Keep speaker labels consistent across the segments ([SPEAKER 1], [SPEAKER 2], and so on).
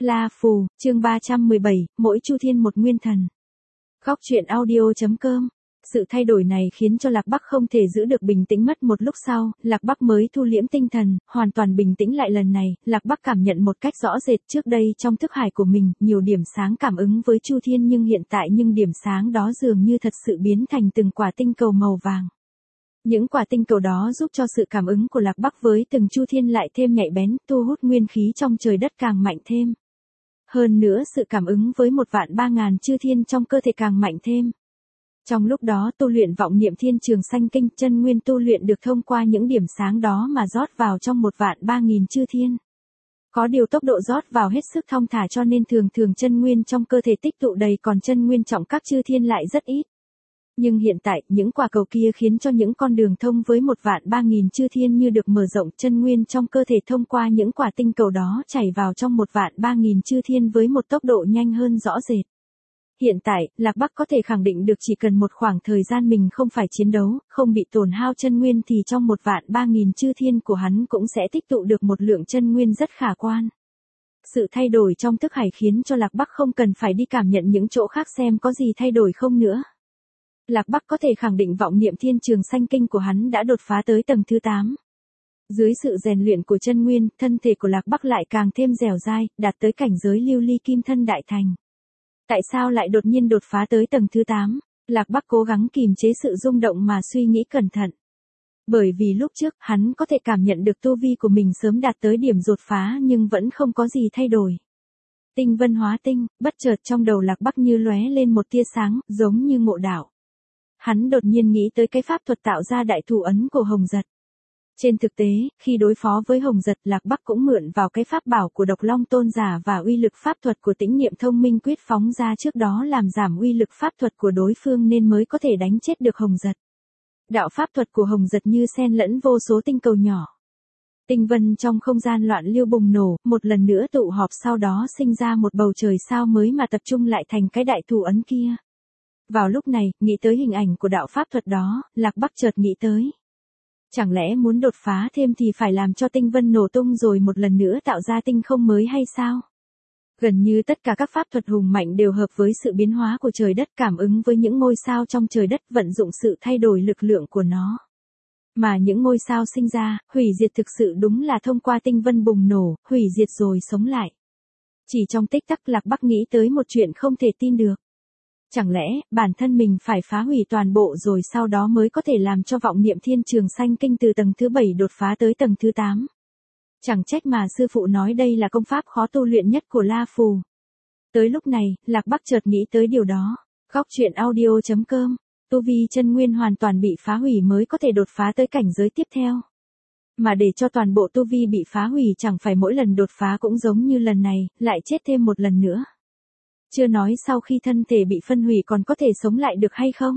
[SPEAKER 1] La Phù, chương 317, mỗi chu thiên một nguyên thần. Góc truyện audio.com. Sự thay đổi này khiến cho Lạc Bắc không thể giữ được bình tĩnh, mất một lúc sau, Lạc Bắc mới thu liễm tinh thần, hoàn toàn bình tĩnh lại. Lần này, Lạc Bắc cảm nhận một cách rõ rệt, trước đây trong thức hải của mình, nhiều điểm sáng cảm ứng với chu thiên, nhưng hiện tại điểm sáng đó dường như thật sự biến thành từng quả tinh cầu màu vàng. Những quả tinh cầu đó giúp cho sự cảm ứng của Lạc Bắc với từng chu thiên lại thêm nhạy bén, thu hút nguyên khí trong trời đất càng mạnh thêm. Hơn nữa sự cảm ứng với 1.300.000 chư thiên trong cơ thể càng mạnh thêm. Trong lúc đó tu luyện vọng niệm thiên trường sanh kinh, chân nguyên tu luyện được thông qua những điểm sáng đó mà rót vào trong 1.300.000 chư thiên. Có điều tốc độ rót vào hết sức thong thả, cho nên thường chân nguyên trong cơ thể tích tụ đầy, còn chân nguyên trọng các chư thiên lại rất ít. Nhưng hiện tại, những quả cầu kia khiến cho những con đường thông với 1.300.000 chư thiên như được mở rộng, chân nguyên trong cơ thể thông qua những quả tinh cầu đó chảy vào trong 1.300.000 chư thiên với một tốc độ nhanh hơn rõ rệt. Hiện tại, Lạc Bắc có thể khẳng định được chỉ cần một khoảng thời gian mình không phải chiến đấu, không bị tổn hao chân nguyên thì trong 1.300.000 chư thiên của hắn cũng sẽ tích tụ được một lượng chân nguyên rất khả quan. Sự thay đổi trong thức hải khiến cho Lạc Bắc không cần phải đi cảm nhận những chỗ khác xem có gì thay đổi không nữa. Lạc Bắc có thể khẳng định vọng niệm thiên trường sanh kinh của hắn đã đột phá tới tầng thứ 8. Dưới sự rèn luyện của chân nguyên, thân thể của Lạc Bắc lại càng thêm dẻo dai, đạt tới cảnh giới lưu ly kim thân đại thành. Tại sao lại đột nhiên đột phá tới tầng thứ 8? Lạc Bắc cố gắng kìm chế sự rung động mà suy nghĩ cẩn thận. Bởi vì lúc trước, hắn có thể cảm nhận được tu vi của mình sớm đạt tới điểm đột phá nhưng vẫn không có gì thay đổi. Tinh vân hóa tinh, bất chợt trong đầu Lạc Bắc như lóe lên một tia sáng, giống như ngộ đạo. Hắn đột nhiên nghĩ tới cái pháp thuật tạo ra đại thủ ấn của Hồng Giật. Trên thực tế, khi đối phó với Hồng Giật, Lạc Bắc cũng mượn vào cái pháp bảo của Độc Long Tôn giả và uy lực pháp thuật của Tĩnh Niệm Thông Minh Quyết phóng ra trước đó làm giảm uy lực pháp thuật của đối phương nên mới có thể đánh chết được Hồng Giật. Đạo pháp thuật của Hồng Giật như xen lẫn vô số tinh cầu nhỏ. Tinh vân trong không gian loạn lưu bùng nổ, một lần nữa tụ họp, sau đó sinh ra một bầu trời sao mới mà tập trung lại thành cái đại thủ ấn kia. Vào lúc này, nghĩ tới hình ảnh của đạo pháp thuật đó, Lạc Bắc chợt nghĩ tới. Chẳng lẽ muốn đột phá thêm thì phải làm cho tinh vân nổ tung rồi một lần nữa tạo ra tinh không mới hay sao? Gần như tất cả các pháp thuật hùng mạnh đều hợp với sự biến hóa của trời đất, cảm ứng với những ngôi sao trong trời đất, vận dụng sự thay đổi lực lượng của nó. Mà những ngôi sao sinh ra, hủy diệt thực sự đúng là thông qua tinh vân bùng nổ, hủy diệt rồi sống lại. Chỉ trong tích tắc Lạc Bắc nghĩ tới một chuyện không thể tin được. Chẳng lẽ, bản thân mình phải phá hủy toàn bộ rồi sau đó mới có thể làm cho vọng niệm thiên trường sanh kinh từ tầng thứ 7 đột phá tới tầng thứ 8. Chẳng trách mà sư phụ nói đây là công pháp khó tu luyện nhất của La Phù. Tới lúc này, Lạc Bắc chợt nghĩ tới điều đó. Góc truyện audio.com. Tu vi chân nguyên hoàn toàn bị phá hủy mới có thể đột phá tới cảnh giới tiếp theo. Mà để cho toàn bộ tu vi bị phá hủy chẳng phải mỗi lần đột phá cũng giống như lần này, lại chết thêm một lần nữa. Chưa nói sau khi thân thể bị phân hủy còn có thể sống lại được hay không?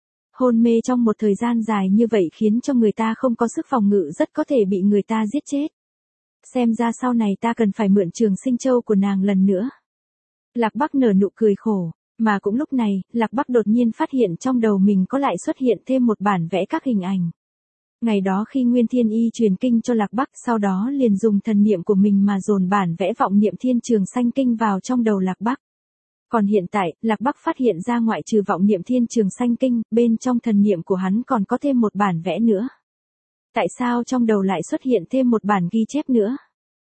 [SPEAKER 1] Hôn mê trong một thời gian dài như vậy khiến cho người ta không có sức phòng ngự, rất có thể bị người ta giết chết. Xem ra sau này ta cần phải mượn Trường Sinh Châu của nàng lần nữa. Lạc Bắc nở nụ cười khổ, mà cũng lúc này, Lạc Bắc đột nhiên phát hiện trong đầu mình có lại xuất hiện thêm một bản vẽ các hình ảnh. Ngày đó khi Nguyên Thiên Y truyền kinh cho Lạc Bắc, sau đó liền dùng thần niệm của mình mà dồn bản vẽ vọng niệm thiên trường sanh kinh vào trong đầu Lạc Bắc. Còn hiện tại, Lạc Bắc phát hiện ra ngoại trừ vọng niệm thiên trường sanh kinh, bên trong thần niệm của hắn còn có thêm một bản vẽ nữa. Tại sao trong đầu lại xuất hiện thêm một bản ghi chép nữa?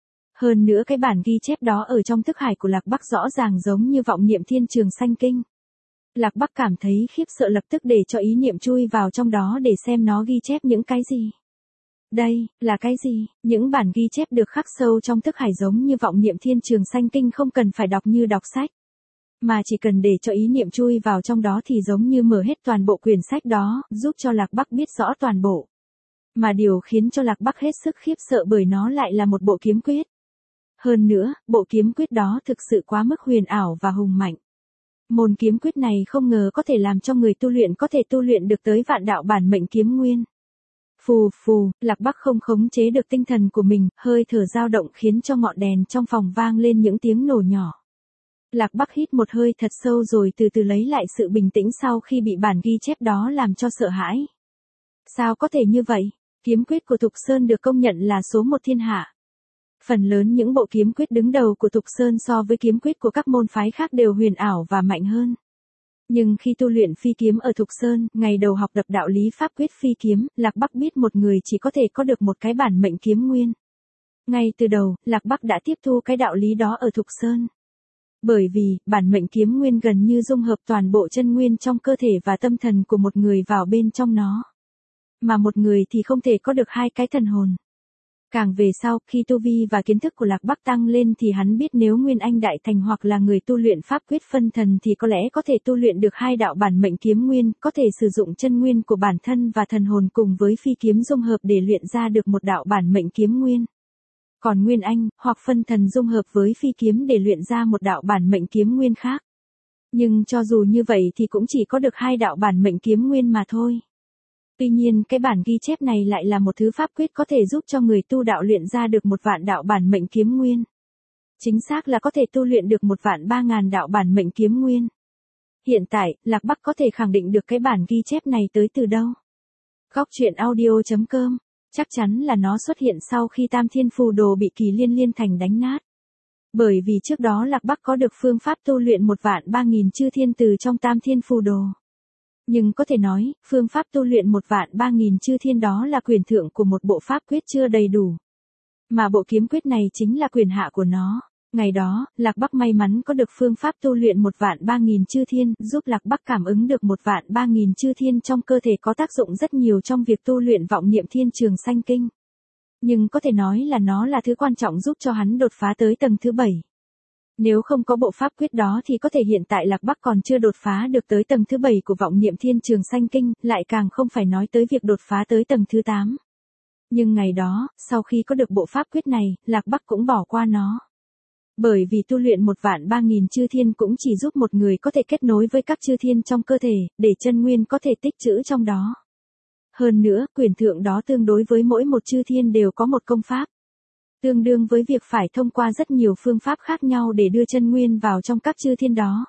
[SPEAKER 1] Hơn nữa cái bản ghi chép đó ở trong thức hải của Lạc Bắc rõ ràng giống như vọng niệm thiên trường sanh kinh. Lạc Bắc cảm thấy khiếp sợ, lập tức để cho ý niệm chui vào trong đó để xem nó ghi chép những cái gì. Đây, là cái gì? Những bản ghi chép được khắc sâu trong thức hải giống như vọng niệm thiên trường sanh kinh, không cần phải đọc như đọc sách. Mà chỉ cần để cho ý niệm chui vào trong đó thì giống như mở hết toàn bộ quyển sách đó, giúp cho Lạc Bắc biết rõ toàn bộ. Mà điều khiến cho Lạc Bắc hết sức khiếp sợ bởi nó lại là một bộ kiếm quyết. Hơn nữa, bộ kiếm quyết đó thực sự quá mức huyền ảo và hùng mạnh. Môn kiếm quyết này không ngờ có thể làm cho người tu luyện có thể tu luyện được tới vạn đạo bản mệnh kiếm nguyên. Phù phù, Lạc Bắc không khống chế được tinh thần của mình, hơi thở dao động khiến cho ngọn đèn trong phòng vang lên những tiếng nổ nhỏ. Lạc Bắc hít một hơi thật sâu rồi từ từ lấy lại sự bình tĩnh sau khi bị bản ghi chép đó làm cho sợ hãi. Sao có thể như vậy? Kiếm quyết của Thục Sơn được công nhận là số 1 thiên hạ. Phần lớn những bộ kiếm quyết đứng đầu của Thục Sơn so với kiếm quyết của các môn phái khác đều huyền ảo và mạnh hơn. Nhưng khi tu luyện phi kiếm ở Thục Sơn, ngày đầu học tập đạo lý pháp quyết phi kiếm, Lạc Bắc biết một người chỉ có thể có được một cái bản mệnh kiếm nguyên. Ngay từ đầu, Lạc Bắc đã tiếp thu cái đạo lý đó ở Thục Sơn. Bởi vì, bản mệnh kiếm nguyên gần như dung hợp toàn bộ chân nguyên trong cơ thể và tâm thần của một người vào bên trong nó. Mà một người thì không thể có được hai cái thần hồn. Càng về sau, khi tu vi và kiến thức của Lạc Bắc tăng lên thì hắn biết nếu Nguyên Anh đại thành hoặc là người tu luyện pháp quyết phân thần thì có lẽ có thể tu luyện được hai đạo bản mệnh kiếm nguyên, có thể sử dụng chân nguyên của bản thân và thần hồn cùng với phi kiếm dung hợp để luyện ra được một đạo bản mệnh kiếm nguyên. Còn Nguyên Anh, hoặc phân thần dung hợp với phi kiếm để luyện ra một đạo bản mệnh kiếm nguyên khác. Nhưng cho dù như vậy thì cũng chỉ có được hai đạo bản mệnh kiếm nguyên mà thôi. Tuy nhiên cái bản ghi chép này lại là một thứ pháp quyết có thể giúp cho người tu đạo luyện ra được 1.000.000 đạo bản mệnh kiếm nguyên. Chính xác là có thể tu luyện được 1.300.000 đạo bản mệnh kiếm nguyên. Hiện tại, Lạc Bắc có thể khẳng định được cái bản ghi chép này tới từ đâu. Góc truyện audio.com. Chắc chắn là nó xuất hiện sau khi Tam Thiên Phù Đồ bị Kỳ Liên Liên Thành đánh nát. Bởi vì trước đó Lạc Bắc có được phương pháp tu luyện 1.300.000 chư thiên từ trong Tam Thiên Phù Đồ. Nhưng có thể nói, phương pháp tu luyện 1.300.000 chư thiên đó là quyền thượng của một bộ pháp quyết chưa đầy đủ. Mà bộ kiếm quyết này chính là quyền hạ của nó. Ngày đó, Lạc Bắc may mắn có được phương pháp tu luyện 1.300.000 chư thiên, giúp Lạc Bắc cảm ứng được 1.300.000 chư thiên trong cơ thể có tác dụng rất nhiều trong việc tu luyện vọng niệm thiên trường sanh kinh. Nhưng có thể nói là nó là thứ quan trọng giúp cho hắn đột phá tới tầng thứ 7. Nếu không có bộ pháp quyết đó thì có thể hiện tại Lạc Bắc còn chưa đột phá được tới tầng thứ 7 của vọng niệm thiên trường sanh kinh, lại càng không phải nói tới việc đột phá tới tầng thứ 8. Nhưng ngày đó, sau khi có được bộ pháp quyết này, Lạc Bắc cũng bỏ qua nó. Bởi vì tu luyện 1.300.000 chư thiên cũng chỉ giúp một người có thể kết nối với các chư thiên trong cơ thể, để chân nguyên có thể tích trữ trong đó. Hơn nữa, quyền thượng đó tương đối với mỗi một chư thiên đều có một công pháp. Tương đương với việc phải thông qua rất nhiều phương pháp khác nhau để đưa chân nguyên vào trong các chư thiên đó.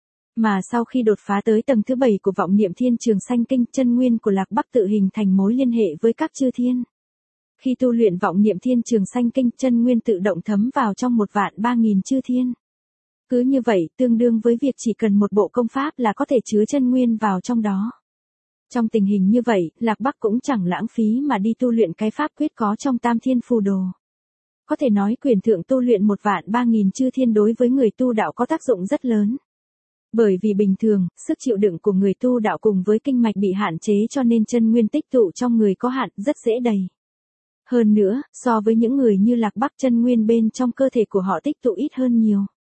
[SPEAKER 1] Mà sau khi đột phá tới tầng thứ 7 của vọng niệm thiên trường sanh kinh, chân nguyên của Lạc Bắc tự hình thành mối liên hệ với các chư thiên. Khi tu luyện vọng niệm thiên trường sanh kinh, chân nguyên tự động thấm vào trong 1.300.000 chư thiên. Cứ như vậy, tương đương với việc chỉ cần một bộ công pháp là có thể chứa chân nguyên vào trong đó. Trong tình hình như vậy, Lạc Bắc cũng chẳng lãng phí mà đi tu luyện cái pháp quyết có trong Tam Thiên Phù Đồ. Có thể nói quyền thượng tu luyện 1.300.000 chư thiên đối với người tu đạo có tác dụng rất lớn. Bởi vì bình thường, sức chịu đựng của người tu đạo cùng với kinh mạch bị hạn chế cho nên chân nguyên tích tụ trong người có hạn, rất dễ đầy. Hơn nữa, so với những người như Lạc Bắc, chân nguyên bên trong cơ thể của họ tích tụ ít hơn nhiều.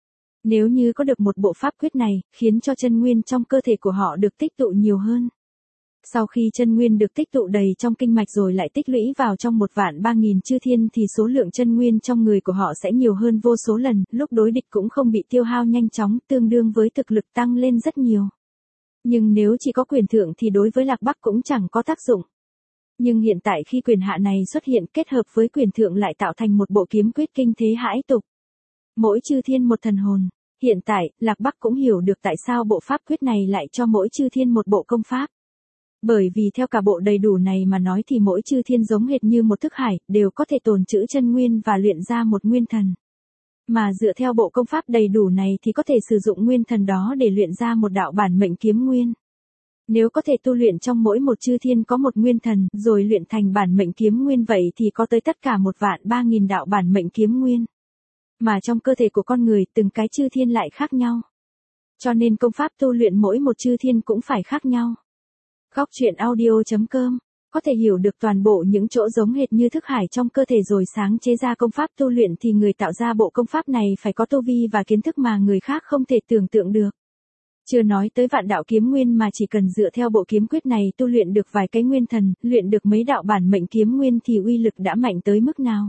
[SPEAKER 1] Nếu như có được một bộ pháp quyết này, khiến cho chân nguyên trong cơ thể của họ được tích tụ nhiều hơn. Sau khi chân nguyên được tích tụ đầy trong kinh mạch rồi lại tích lũy vào trong 1.300.000 chư thiên thì số lượng chân nguyên trong người của họ sẽ nhiều hơn vô số lần, lúc đối địch cũng không bị tiêu hao nhanh chóng, tương đương với thực lực tăng lên rất nhiều. Nhưng nếu chỉ có quyền thượng thì đối với Lạc Bắc cũng chẳng có tác dụng. Nhưng hiện tại khi quyền hạ này xuất hiện kết hợp với quyền thượng lại tạo thành một bộ kiếm quyết kinh thế hãi tục. Mỗi chư thiên một thần hồn. Hiện tại, Lạc Bắc cũng hiểu được tại sao bộ pháp quyết này lại cho mỗi chư thiên một bộ công pháp. Bởi vì theo cả bộ đầy đủ này mà nói thì mỗi chư thiên giống hệt như một thức hải, đều có thể tồn trữ chân nguyên và luyện ra một nguyên thần. Mà dựa theo bộ công pháp đầy đủ này thì có thể sử dụng nguyên thần đó để luyện ra một đạo bản mệnh kiếm nguyên. Nếu có thể tu luyện trong mỗi một chư thiên có một nguyên thần, rồi luyện thành bản mệnh kiếm nguyên vậy thì có tới tất cả 1.300.000 đạo bản mệnh kiếm nguyên. Mà trong cơ thể của con người, từng cái chư thiên lại khác nhau. Cho nên công pháp tu luyện mỗi một chư thiên cũng phải khác nhau. Góc truyện audio.com. Có thể hiểu được toàn bộ những chỗ giống hệt như thức hải trong cơ thể rồi sáng chế ra công pháp tu luyện thì người tạo ra bộ công pháp này phải có tu vi và kiến thức mà người khác không thể tưởng tượng được. Chưa nói tới vạn đạo kiếm nguyên mà chỉ cần dựa theo bộ kiếm quyết này tu luyện được vài cái nguyên thần, luyện được mấy đạo bản mệnh kiếm nguyên thì uy lực đã mạnh tới mức nào.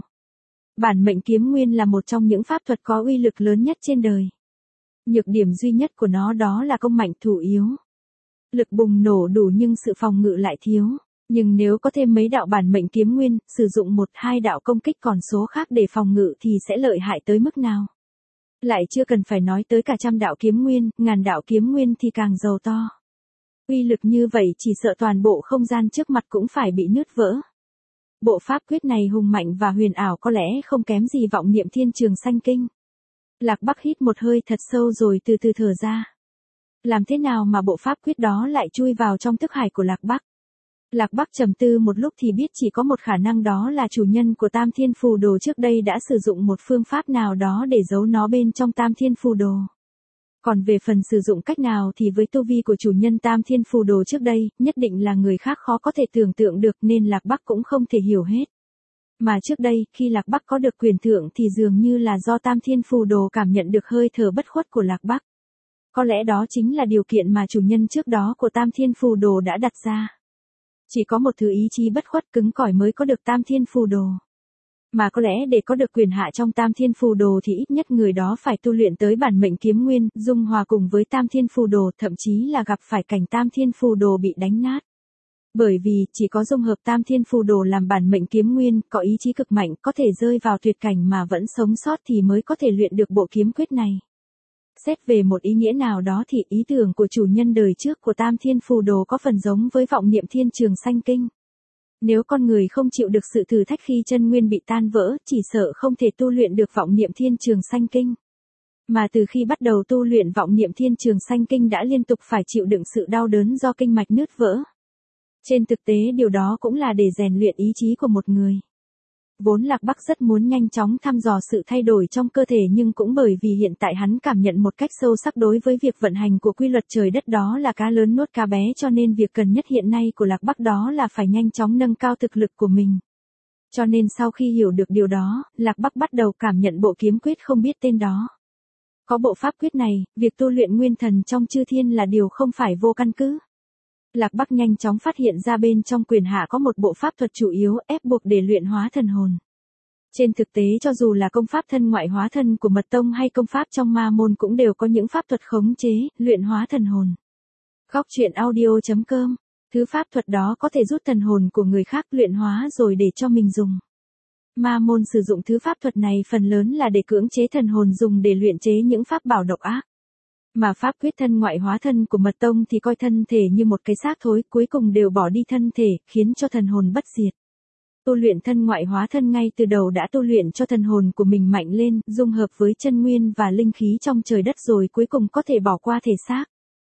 [SPEAKER 1] Bản mệnh kiếm nguyên là một trong những pháp thuật có uy lực lớn nhất trên đời. Nhược điểm duy nhất của nó đó là công mạnh thủ yếu. Lực bùng nổ đủ nhưng sự phòng ngự lại thiếu. Nhưng nếu có thêm mấy đạo bản mệnh kiếm nguyên, sử dụng 1-2 đạo công kích còn số khác để phòng ngự thì sẽ lợi hại tới mức nào. Lại chưa cần phải nói tới cả 100 đạo kiếm nguyên, 1000 đạo kiếm nguyên thì càng giàu to. Uy lực như vậy chỉ sợ toàn bộ không gian trước mặt cũng phải bị nứt vỡ. Bộ pháp quyết này hùng mạnh và huyền ảo có lẽ không kém gì vọng niệm thiên trường sanh kinh. Lạc Bắc hít một hơi thật sâu rồi từ từ thở ra. Làm thế nào mà bộ pháp quyết đó lại chui vào trong thức hải của Lạc Bắc? Lạc Bắc trầm tư một lúc thì biết chỉ có một khả năng, đó là chủ nhân của Tam Thiên Phù Đồ trước đây đã sử dụng một phương pháp nào đó để giấu nó bên trong Tam Thiên Phù Đồ. Còn về phần sử dụng cách nào thì với tu vi của chủ nhân Tam Thiên Phù Đồ trước đây, nhất định là người khác khó có thể tưởng tượng được nên Lạc Bắc cũng không thể hiểu hết. Mà trước đây, khi Lạc Bắc có được quyền thượng thì dường như là do Tam Thiên Phù Đồ cảm nhận được hơi thở bất khuất của Lạc Bắc. Có lẽ đó chính là điều kiện mà chủ nhân trước đó của Tam Thiên Phù Đồ đã đặt ra. Chỉ có một thứ ý chí bất khuất cứng cỏi mới có được Tam Thiên Phù Đồ. Mà có lẽ để có được quyền hạ trong Tam Thiên Phù Đồ thì ít nhất người đó phải tu luyện tới bản mệnh kiếm nguyên, dung hòa cùng với Tam Thiên Phù Đồ, thậm chí là gặp phải cảnh Tam Thiên Phù Đồ bị đánh nát. Bởi vì chỉ có dung hợp Tam Thiên Phù Đồ làm bản mệnh kiếm nguyên, có ý chí cực mạnh, có thể rơi vào tuyệt cảnh mà vẫn sống sót thì mới có thể luyện được bộ kiếm quyết này. Xét về một ý nghĩa nào đó thì ý tưởng của chủ nhân đời trước của Tam Thiên Phù Đồ có phần giống với vọng niệm thiên trường sanh kinh. Nếu con người không chịu được sự thử thách khi chân nguyên bị tan vỡ, chỉ sợ không thể tu luyện được vọng niệm thiên trường sanh kinh. Mà từ khi bắt đầu tu luyện vọng niệm thiên trường sanh kinh đã liên tục phải chịu đựng sự đau đớn do kinh mạch nứt vỡ. Trên thực tế điều đó cũng là để rèn luyện ý chí của một người. Vốn Lạc Bắc rất muốn nhanh chóng thăm dò sự thay đổi trong cơ thể, nhưng cũng bởi vì hiện tại hắn cảm nhận một cách sâu sắc đối với việc vận hành của quy luật trời đất, đó là cá lớn nuốt cá bé, cho nên việc cần nhất hiện nay của Lạc Bắc đó là phải nhanh chóng nâng cao thực lực của mình. Cho nên sau khi hiểu được điều đó, Lạc Bắc bắt đầu cảm nhận bộ kiếm quyết không biết tên đó. Có bộ pháp quyết này, việc tu luyện nguyên thần trong chư thiên là điều không phải vô căn cứ. Lạc Bắc nhanh chóng phát hiện ra bên trong quyền hạ có một bộ pháp thuật chủ yếu ép buộc để luyện hóa thần hồn. Trên thực tế cho dù là công pháp thân ngoại hóa thân của Mật Tông hay công pháp trong Ma môn cũng đều có những pháp thuật khống chế, luyện hóa thần hồn. Góc truyện audio.com. Thứ pháp thuật đó có thể rút thần hồn của người khác luyện hóa rồi để cho mình dùng. Ma môn sử dụng thứ pháp thuật này phần lớn là để cưỡng chế thần hồn dùng để luyện chế những pháp bảo độc ác. Mà pháp quyết thân ngoại hóa thân của Mật Tông thì coi thân thể như một cái xác thối, cuối cùng đều bỏ đi thân thể, khiến cho thần hồn bất diệt. Tu luyện thân ngoại hóa thân ngay từ đầu đã tu luyện cho thần hồn của mình mạnh lên, dung hợp với chân nguyên và linh khí trong trời đất rồi cuối cùng có thể bỏ qua thể xác.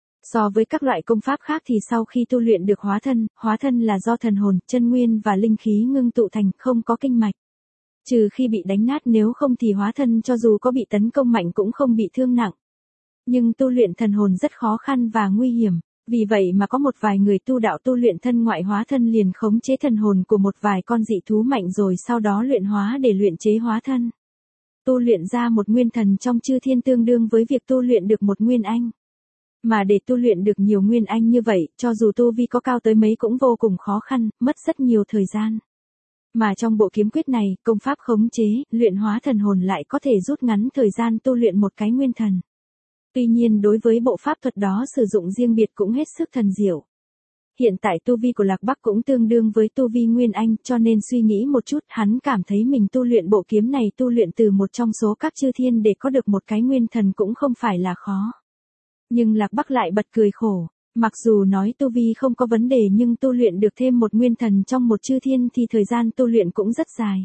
[SPEAKER 1] So với các loại công pháp khác thì sau khi tu luyện được hóa thân là do thần hồn, chân nguyên và linh khí ngưng tụ thành, không có kinh mạch. Trừ khi bị đánh nát, nếu không thì hóa thân cho dù có bị tấn công mạnh cũng không bị thương nặng. Nhưng tu luyện thần hồn rất khó khăn và nguy hiểm, vì vậy mà có một vài người tu đạo tu luyện thân ngoại hóa thân liền khống chế thần hồn của một vài con dị thú mạnh rồi sau đó luyện hóa để luyện chế hóa thân. Tu luyện ra một nguyên thần trong chư thiên tương đương với việc tu luyện được một nguyên anh. Mà để tu luyện được nhiều nguyên anh như vậy, cho dù tu vi có cao tới mấy cũng vô cùng khó khăn, mất rất nhiều thời gian. Mà trong bộ kiếm quyết này, công pháp khống chế, luyện hóa thần hồn lại có thể rút ngắn thời gian tu luyện một cái nguyên thần. Tuy nhiên đối với bộ pháp thuật đó sử dụng riêng biệt cũng hết sức thần diệu. Hiện tại tu vi của Lạc Bắc cũng tương đương với tu vi Nguyên Anh, cho nên suy nghĩ một chút, hắn cảm thấy mình tu luyện bộ kiếm này tu luyện từ một trong số các chư thiên để có được một cái nguyên thần cũng không phải là khó. Nhưng Lạc Bắc lại bật cười khổ, mặc dù nói tu vi không có vấn đề nhưng tu luyện được thêm một nguyên thần trong một chư thiên thì thời gian tu luyện cũng rất dài.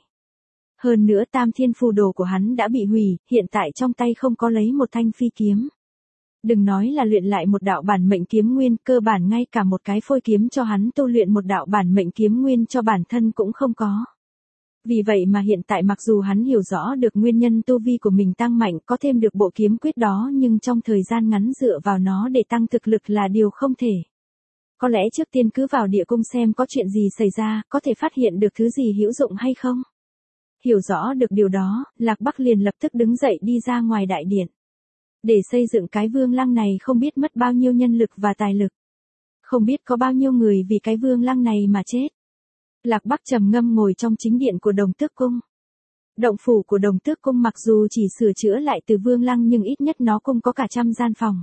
[SPEAKER 1] Hơn nữa Tam Thiên Phù Đồ của hắn đã bị hủy, hiện tại trong tay không có lấy một thanh phi kiếm. Đừng nói là luyện lại một đạo bản mệnh kiếm nguyên, cơ bản ngay cả một cái phôi kiếm cho hắn tu luyện một đạo bản mệnh kiếm nguyên cho bản thân cũng không có. Vì vậy mà hiện tại mặc dù hắn hiểu rõ được nguyên nhân tu vi của mình tăng mạnh, có thêm được bộ kiếm quyết đó, nhưng trong thời gian ngắn dựa vào nó để tăng thực lực là điều không thể. Có lẽ trước tiên cứ vào địa cung xem có chuyện gì xảy ra, có thể phát hiện được thứ gì hữu dụng hay không. Hiểu rõ được điều đó, Lạc Bắc liền lập tức đứng dậy đi ra ngoài đại điện. Để xây dựng cái vương lăng này không biết mất bao nhiêu nhân lực và tài lực. Không biết có bao nhiêu người vì cái vương lăng này mà chết. Lạc Bắc trầm ngâm ngồi trong chính điện của Đồng Tước Cung. Động phủ của Đồng Tước Cung mặc dù chỉ sửa chữa lại từ vương lăng nhưng ít nhất nó cũng có cả 100 gian phòng.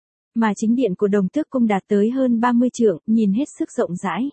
[SPEAKER 1] Mà chính điện của Đồng Tước Cung đạt tới hơn 30 trượng, nhìn hết sức rộng rãi.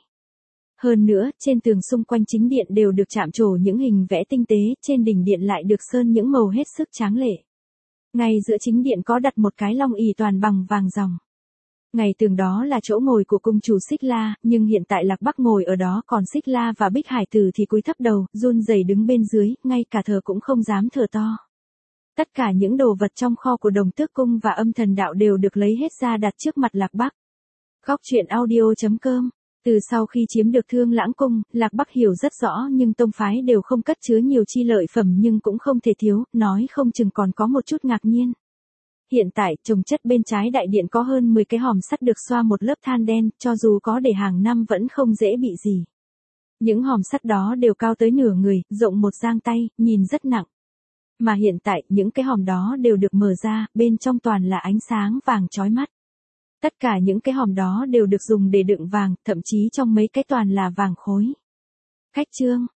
[SPEAKER 1] Hơn nữa, trên tường xung quanh chính điện đều được chạm trổ những hình vẽ tinh tế, trên đỉnh điện lại được sơn những màu hết sức tráng lệ. Ngay giữa chính điện có đặt một cái long ỷ toàn bằng vàng ròng. Ngày tường đó là chỗ ngồi của cung chủ Xích La, nhưng hiện tại Lạc Bắc ngồi ở đó còn Xích La và Bích Hải Tử thì cúi thấp đầu, run rẩy đứng bên dưới, ngay cả thở cũng không dám thở to. Tất cả những đồ vật trong kho của Đồng Tước Cung và Âm Thần Đạo đều được lấy hết ra đặt trước mặt Lạc Bắc. Khóc chuyện audio.com. Từ sau khi chiếm được Thương Lãng Cung, Lạc Bắc hiểu rất rõ nhưng tông phái đều không cất chứa nhiều chi lợi phẩm nhưng cũng không thể thiếu, nói không chừng còn có một chút ngạc nhiên. Hiện tại, trồng chất bên trái đại điện có hơn 10 cái hòm sắt được xoa một lớp than đen, cho dù có để hàng năm vẫn không dễ bị gì. Những hòm sắt đó đều cao tới nửa người, rộng một gang tay, nhìn rất nặng. Mà hiện tại, những cái hòm đó đều được mở ra, bên trong toàn là ánh sáng vàng chói mắt. Tất cả những cái hòm đó đều được dùng để đựng vàng, thậm chí trong mấy cái toàn là vàng khối. Khách chương.